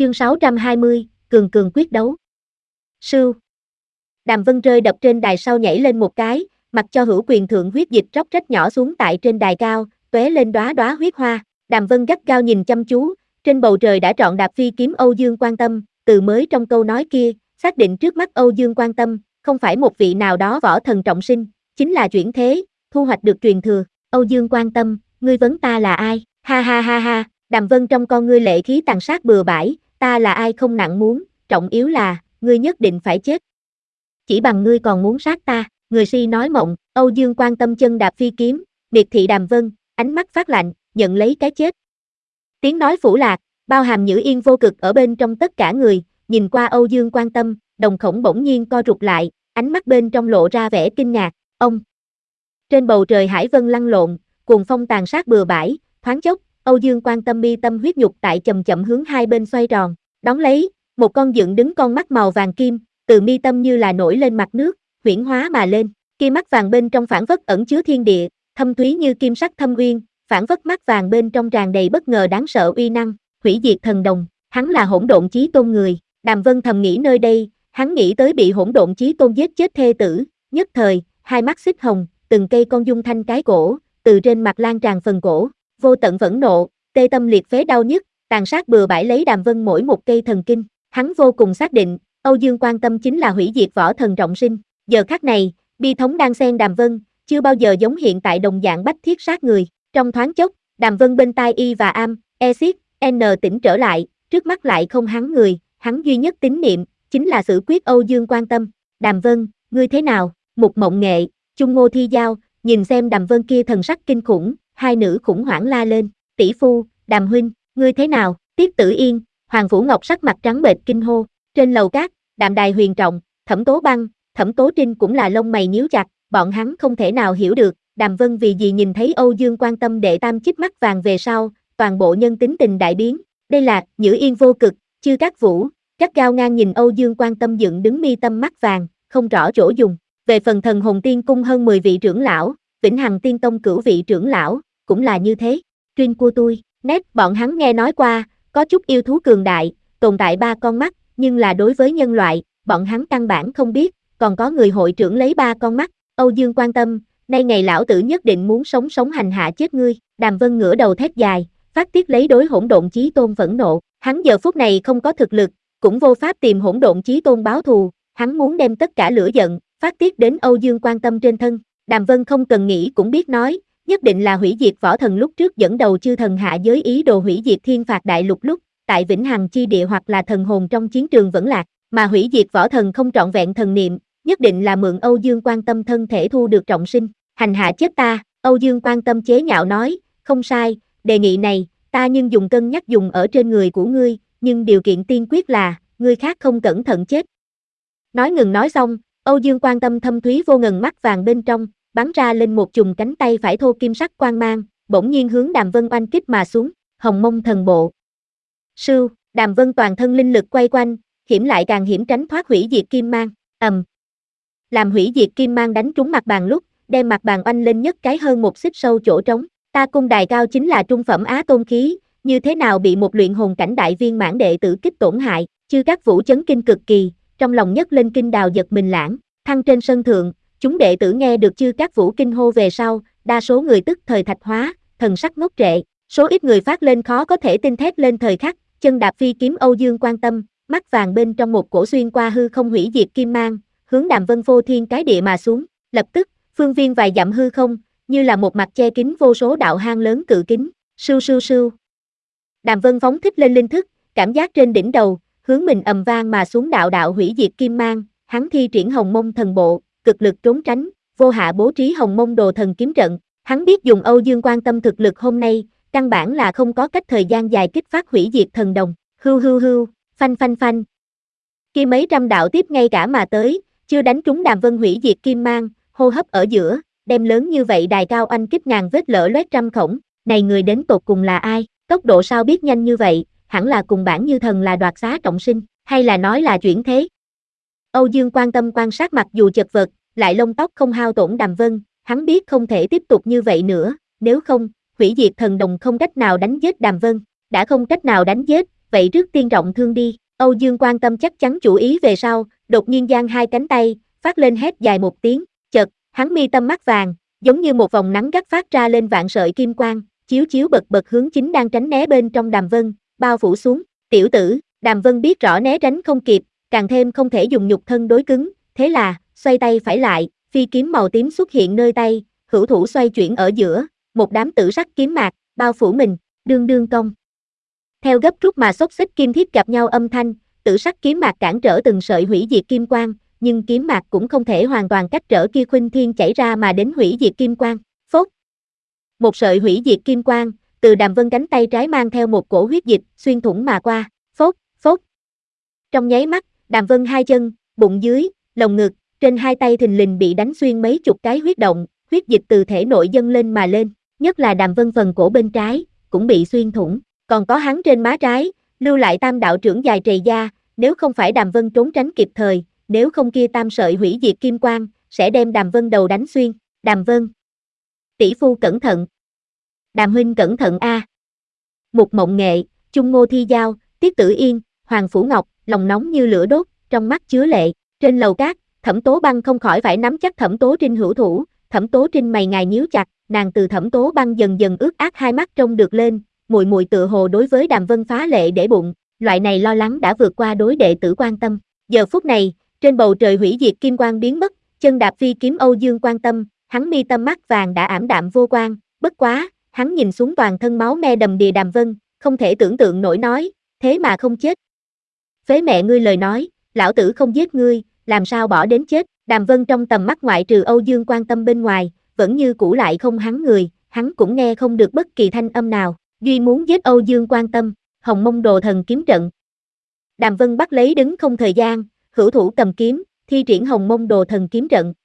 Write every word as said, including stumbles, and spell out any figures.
Chương sáu trăm hai mươi, cường cường quyết đấu. Sưu. Đàm Vân rơi đập trên đài sau nhảy lên một cái, mặc cho hữu quyền thượng huyết dịch róc rách nhỏ xuống tại trên đài cao, tóe lên đóa đóa huyết hoa. Đàm Vân gắt gao nhìn chăm chú, trên bầu trời đã trọn đạp phi kiếm Âu Dương Quan Tâm, từ mới trong câu nói kia, xác định trước mắt Âu Dương Quan Tâm, không phải một vị nào đó võ thần trọng sinh, chính là chuyển thế, thu hoạch được truyền thừa. Âu Dương Quan Tâm, ngươi vấn ta là ai? Ha ha ha ha, Đàm Vân trong con ngươi lệ khí tàn sát bừa bãi, ta là ai không nặng muốn, trọng yếu là, ngươi nhất định phải chết. Chỉ bằng ngươi còn muốn sát ta, người si nói mộng. Âu Dương Quan Tâm chân đạp phi kiếm, miệt thị Đàm Vân, ánh mắt phát lạnh, nhận lấy cái chết. Tiếng nói phủ lạc, bao hàm nhữ yên vô cực ở bên trong tất cả người, nhìn qua Âu Dương Quan Tâm, đồng khổng bỗng nhiên co rụt lại, ánh mắt bên trong lộ ra vẻ kinh ngạc. Ông. Trên bầu trời hải vân lăn lộn, cuồng phong tàn sát bừa bãi, thoáng chốc, Âu Dương Quan Tâm mi tâm huyết nhục tại chậm chậm hướng hai bên xoay tròn, đón lấy, một con dựng đứng con mắt màu vàng kim, từ mi tâm như là nổi lên mặt nước, huyễn hóa mà lên, kia mắt vàng bên trong phảng phất ẩn chứa thiên địa, thâm thúy như kim sắc thâm uyên, phảng phất mắt vàng bên trong tràn đầy bất ngờ đáng sợ uy năng, hủy diệt thần đồng, hắn là hỗn độn chí tôn người. Đàm Vân thầm nghĩ nơi đây, hắn nghĩ tới bị hỗn độn chí tôn giết chết thê tử, nhất thời, hai mắt xích hồng, từng cây con dung thanh cái cổ, từ trên mặt lan tràn phần cổ, vô tận phẫn nộ, tê tâm liệt phế đau nhức, tàn sát bừa bãi lấy Đàm Vân mỗi một cây thần kinh, hắn vô cùng xác định, Âu Dương Quan Tâm chính là hủy diệt võ thần trọng sinh. Giờ khắc này, bi thống đang xen Đàm Vân, chưa bao giờ giống hiện tại đồng dạng bách thiết sát người. Trong thoáng chốc, Đàm Vân bên tai y và am, e xít, n tỉnh trở lại, trước mắt lại không hắn người, hắn duy nhất tín niệm, chính là xử quyết Âu Dương Quan Tâm. Đàm Vân, ngươi thế nào? Mục Mộng Nghệ, Chung Ngô Thi Giao, nhìn xem Đàm Vân kia thần sắc kinh khủng, hai nữ khủng hoảng la lên, tỷ phu, Đàm huynh, ngươi thế nào? Tiết Tử Yên, Hoàng Phủ Ngọc sắc mặt trắng bệch kinh hô. Trên lầu cát, Đạm Đài Huyền Trọng, Thẩm Tố Băng, Thẩm Tố Trinh cũng là lông mày nhíu chặt, bọn hắn không thể nào hiểu được, Đàm Vân vì gì nhìn thấy Âu Dương Quan Tâm đệ tam chích mắt vàng về sau, toàn bộ nhân tính tình đại biến. Đây là Nhữ Yên vô cực, Chư Cát Vũ, gắt gao ngang nhìn Âu Dương Quan Tâm dựng đứng mi tâm mắt vàng, không rõ chỗ dùng. Về phần Thần Hồn Tiên Cung hơn mười vị trưởng lão, Vĩnh Hằng Tiên Tông cửu vị trưởng lão, cũng là như thế. Chuyên của tôi, nét bọn hắn nghe nói qua, có chút yêu thú cường đại, tồn tại ba con mắt, nhưng là đối với nhân loại, bọn hắn căn bản không biết, còn có người hội trưởng lấy ba con mắt. Âu Dương Quan Tâm, nay ngày lão tử nhất định muốn sống sống hành hạ chết ngươi. Đàm Vân ngửa đầu thét dài, phát tiết lấy đối hỗn độn chí tôn phẫn nộ, hắn giờ phút này không có thực lực, cũng vô pháp tìm hỗn độn chí tôn báo thù, hắn muốn đem tất cả lửa giận, phát tiết đến Âu Dương Quan Tâm trên thân. Đàm Vân không cần nghĩ cũng biết nói, nhất định là hủy diệt võ thần lúc trước dẫn đầu chư thần hạ giới ý đồ hủy diệt thiên phạt đại lục lúc, tại Vĩnh Hằng chi địa hoặc là thần hồn trong chiến trường vẫn lạc, mà hủy diệt võ thần không trọn vẹn thần niệm, nhất định là mượn Âu Dương Quan Tâm thân thể thu được trọng sinh, hành hạ chết ta. Âu Dương Quan Tâm chế nhạo nói, không sai, đề nghị này, ta nhưng dùng cân nhắc dùng ở trên người của ngươi, nhưng điều kiện tiên quyết là, ngươi khác không cẩn thận chết. Nói ngừng nói xong, Âu Dương Quan Tâm thâm thúy vô ngần mắt vàng bên trong, bắn ra lên một chùm cánh tay phải thô kim sắc quang mang, bỗng nhiên hướng Đàm Vân oanh kích mà xuống, Hồng Mông Thần Bộ. Sưu, Đàm Vân toàn thân linh lực quay quanh, hiểm lại càng hiểm tránh thoát hủy diệt kim mang, ầm. Làm hủy diệt kim mang đánh trúng mặt bàn lúc, đem mặt bàn oanh lên nhất cái hơn một xích sâu chỗ trống. Ta cung đài cao chính là trung phẩm á tôn khí, như thế nào bị một luyện hồn cảnh đại viên mãn đệ tử kích tổn hại. Chư Cát Vũ chấn kinh cực kỳ, trong lòng nhấc lên kinh đào giật mình lãng. Thăng trên sân thượng, chúng đệ tử nghe được Chư Cát Vũ kinh hô về sau, đa số người tức thời thạch hóa, thần sắc ngốc trệ, số ít người phát lên khó có thể tin thét lên thời khắc, chân đạp phi kiếm Âu Dương Quan Tâm, mắt vàng bên trong một cổ xuyên qua hư không hủy diệt kim mang, hướng Đàm Vân phô thiên cái địa mà xuống, lập tức, phương viên vài dặm hư không, như là một mặt che kín vô số đạo hang lớn cự kính, sưu sưu sưu. Đàm Vân phóng thích lên linh thức, cảm giác trên đỉnh đầu, hướng mình ầm vang mà xuống đạo đạo hủy diệt kim mang, hắn thi triển Hồng Mông Thần Bộ, cực lực trốn tránh, vô hạ bố trí Hồng Mông Đồ Thần kiếm trận, hắn biết dùng Âu Dương Quan Tâm thực lực hôm nay, căn bản là không có cách thời gian dài kích phát hủy diệt thần đồng, hưu hưu hưu, phanh phanh phanh. Kia mấy trăm đạo tiếp ngay cả mà tới, chưa đánh trúng Đàm Vân hủy diệt kim mang, hô hấp ở giữa, đem lớn như vậy đài cao oanh kích ngàn vết lở loét trăm khổng, này người đến tột cùng là ai, tốc độ sao biết nhanh như vậy, hẳn là cùng bản như thần là đoạt xá trọng sinh, hay là nói là chuyển thế. Âu Dương Quan Tâm quan sát mặc dù chật vật, lại lông tóc không hao tổn Đàm Vân, hắn biết không thể tiếp tục như vậy nữa, nếu không, hủy diệt thần đồng không cách nào đánh giết Đàm Vân, đã không cách nào đánh giết, vậy trước tiên trọng thương đi. Âu Dương Quan Tâm chắc chắn chủ ý về sau, đột nhiên giang hai cánh tay, phát lên hét dài một tiếng, chợt, hắn mi tâm mắt vàng, giống như một vòng nắng gắt phát ra lên vạn sợi kim quang, chiếu chiếu bật bật hướng chính đang tránh né bên trong Đàm Vân, bao phủ xuống. Tiểu tử, Đàm Vân biết rõ né tránh không kịp, càng thêm không thể dùng nhục thân đối cứng, thế là, xoay tay phải lại, phi kiếm màu tím xuất hiện nơi tay, hữu thủ xoay chuyển ở giữa, một đám tử sắc kiếm mạc, bao phủ mình, đương đương công. Theo gấp rút mà xốc xích kim thiết gặp nhau âm thanh, tử sắc kiếm mạc cản trở từng sợi hủy diệt kim quang, nhưng kiếm mạc cũng không thể hoàn toàn cách trở kia khuynh thiên chảy ra mà đến hủy diệt kim quang. Phốt. Một sợi hủy diệt kim quang, từ Đàm Vân cánh tay trái mang theo một cổ huyết dịch, xuyên thủng mà qua. Phốt, phốt. Trong nháy mắt, Đàm Vân hai chân, bụng dưới, lồng ngực, trên hai tay thình lình bị đánh xuyên mấy chục cái huyết động, huyết dịch từ thể nội dâng lên mà lên, nhất là Đàm Vân phần cổ bên trái, cũng bị xuyên thủng, còn có hắn trên má trái, lưu lại tam đạo trưởng dài trầy da, nếu không phải Đàm Vân trốn tránh kịp thời, nếu không kia tam sợi hủy diệt kim quang, sẽ đem Đàm Vân đầu đánh xuyên. Đàm Vân, tỷ phu cẩn thận. Đàm huynh cẩn thận a. Mục Mộng Nghệ, Chung Ngô Thi Giao, Tiết Tử Yên, Hoàng Phủ Ngọc, lòng nóng như lửa đốt, trong mắt chứa lệ. Trên lầu cát, Thẩm Tố Băng không khỏi phải nắm chắc Thẩm Tố Trinh hữu thủ, Thẩm Tố Trinh mày ngài nhíu chặt, nàng từ Thẩm Tố Băng dần dần ướt át hai mắt trông được lên, muội muội tựa hồ đối với Đàm Vân phá lệ để bụng, loại này lo lắng đã vượt qua đối đệ tử quan tâm. Giờ phút này, trên bầu trời hủy diệt kim quang biến mất, chân đạp phi kiếm Âu Dương Quan Tâm, hắn mi tâm mắt vàng đã ảm đạm vô quang, bất quá, hắn nhìn xuống toàn thân máu me đầm đìa Đàm Vân, không thể tưởng tượng nổi nói, thế mà không chết. Phế mẹ ngươi lời nói, lão tử không giết ngươi, làm sao bỏ đến chết. Đàm Vân trong tầm mắt ngoại trừ Âu Dương Quan Tâm bên ngoài, vẫn như cũ lại không hắn người, hắn cũng nghe không được bất kỳ thanh âm nào. Duy muốn giết Âu Dương Quan Tâm, Hồng Mông Đồ Thần kiếm trận. Đàm Vân bắt lấy đứng không thời gian, hữu thủ cầm kiếm, thi triển Hồng Mông Đồ Thần kiếm trận,